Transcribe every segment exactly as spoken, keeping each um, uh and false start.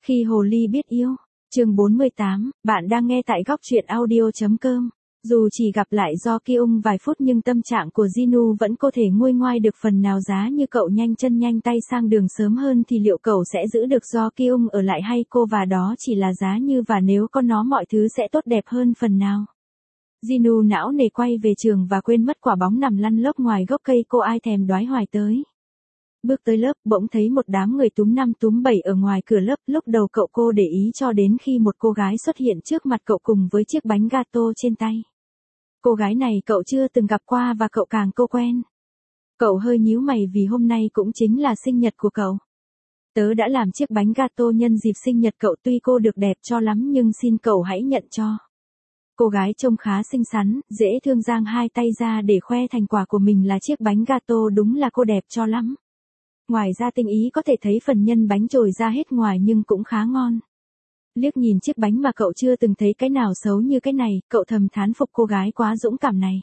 Khi hồ ly biết yêu, chương bốn mươi tám, bạn đang nghe tại góc truyện audio.com. Dù chỉ gặp lại Do Kyung vài phút nhưng tâm trạng của Jinu vẫn có thể nguôi ngoai được phần nào. Giá như cậu nhanh chân nhanh tay sang đường sớm hơn thì liệu cậu sẽ giữ được Do Kyung ở lại hay cô, và đó chỉ là giá như, và nếu có nó mọi thứ sẽ tốt đẹp hơn phần nào. Jinu não nề quay về trường và quên mất quả bóng nằm lăn lóc ngoài gốc cây cô ai thèm đoái hoài tới. Bước tới lớp, bỗng thấy một đám người túm năm túm bảy ở ngoài cửa lớp. Lúc đầu cậu cô để ý cho đến khi một cô gái xuất hiện trước mặt cậu cùng với chiếc bánh gato trên tay. Cô gái này cậu chưa từng gặp qua và cậu càng cô quen. Cậu hơi nhíu mày vì hôm nay cũng chính là sinh nhật của cậu. Tớ đã làm chiếc bánh gato nhân dịp sinh nhật cậu, tuy cô được đẹp cho lắm nhưng xin cậu hãy nhận cho. Cô gái trông khá xinh xắn, dễ thương, giang hai tay ra để khoe thành quả của mình là chiếc bánh gato. Đúng là cô đẹp cho lắm. Ngoài ra tinh ý có thể thấy phần nhân bánh trồi ra hết ngoài nhưng cũng khá ngon. Liếc nhìn chiếc bánh mà cậu chưa từng thấy cái nào xấu như cái này, cậu thầm thán phục cô gái quá dũng cảm này.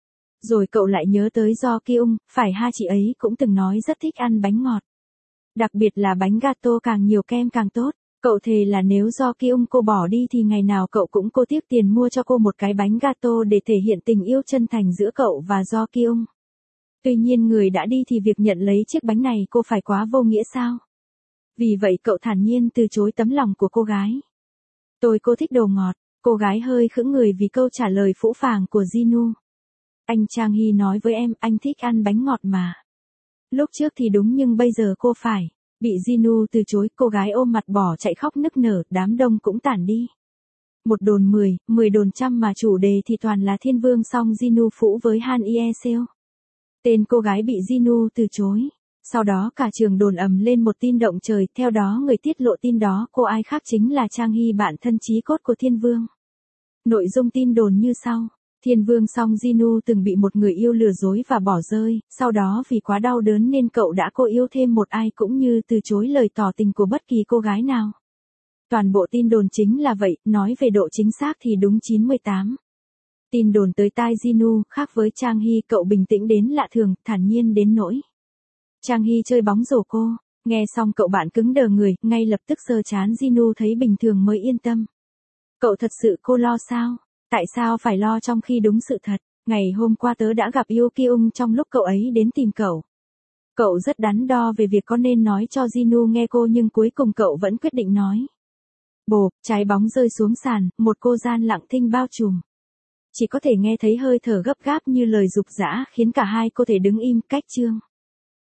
Rồi cậu lại nhớ tới Do Kyung, phải ha, chị ấy cũng từng nói rất thích ăn bánh ngọt. Đặc biệt là bánh gato càng nhiều kem càng tốt. Cậu thề là nếu Do Kyung cô bỏ đi thì ngày nào cậu cũng cô tiếc tiền mua cho cô một cái bánh gato để thể hiện tình yêu chân thành giữa cậu và Do Kyung. Tuy nhiên người đã đi thì việc nhận lấy chiếc bánh này cô phải quá vô nghĩa sao? Vì vậy cậu thản nhiên từ chối tấm lòng của cô gái. Tôi cô thích đồ ngọt. Cô gái hơi khựng người vì câu trả lời phũ phàng của Jinu. Anh Chang Hee nói với em, anh thích ăn bánh ngọt mà. Lúc trước thì đúng nhưng bây giờ cô phải. Bị Jinu từ chối, cô gái ôm mặt bỏ chạy khóc nức nở, đám đông cũng tản đi. Một đồn mười, mười đồn trăm mà chủ đề thì toàn là thiên vương, song Jinu phũ với Han Ye Seo. Tên cô gái bị Jinu từ chối. Sau đó cả trường đồn ầm lên một tin động trời, theo đó người tiết lộ tin đó cô ai khác chính là Chang Hee, bạn thân chí cốt của Thiên Vương. Nội dung tin đồn như sau. Thiên Vương Song Jinu từng bị một người yêu lừa dối và bỏ rơi, sau đó vì quá đau đớn nên cậu đã cô yêu thêm một ai cũng như từ chối lời tỏ tình của bất kỳ cô gái nào. Toàn bộ tin đồn chính là vậy, nói về độ chính xác thì đúng chín mươi tám. Tin đồn tới tai Jinu, khác với Chang Hee, cậu bình tĩnh đến lạ thường, thản nhiên đến nỗi. Chang Hee chơi bóng rổ cô, nghe xong cậu bạn cứng đờ người, ngay lập tức sờ chán. Jinu thấy bình thường mới yên tâm. Cậu thật sự cô lo sao? Tại sao phải lo trong khi đúng sự thật? Ngày hôm qua tớ đã gặp Do Kyung trong lúc cậu ấy đến tìm cậu. Cậu rất đắn đo về việc có nên nói cho Jinu nghe cô, nhưng cuối cùng cậu vẫn quyết định nói. Bộp, trái bóng rơi xuống sàn, một cô gian lặng thinh bao trùm. Chỉ có thể nghe thấy hơi thở gấp gáp như lời giục giã khiến cả hai cô thể đứng im cách chương.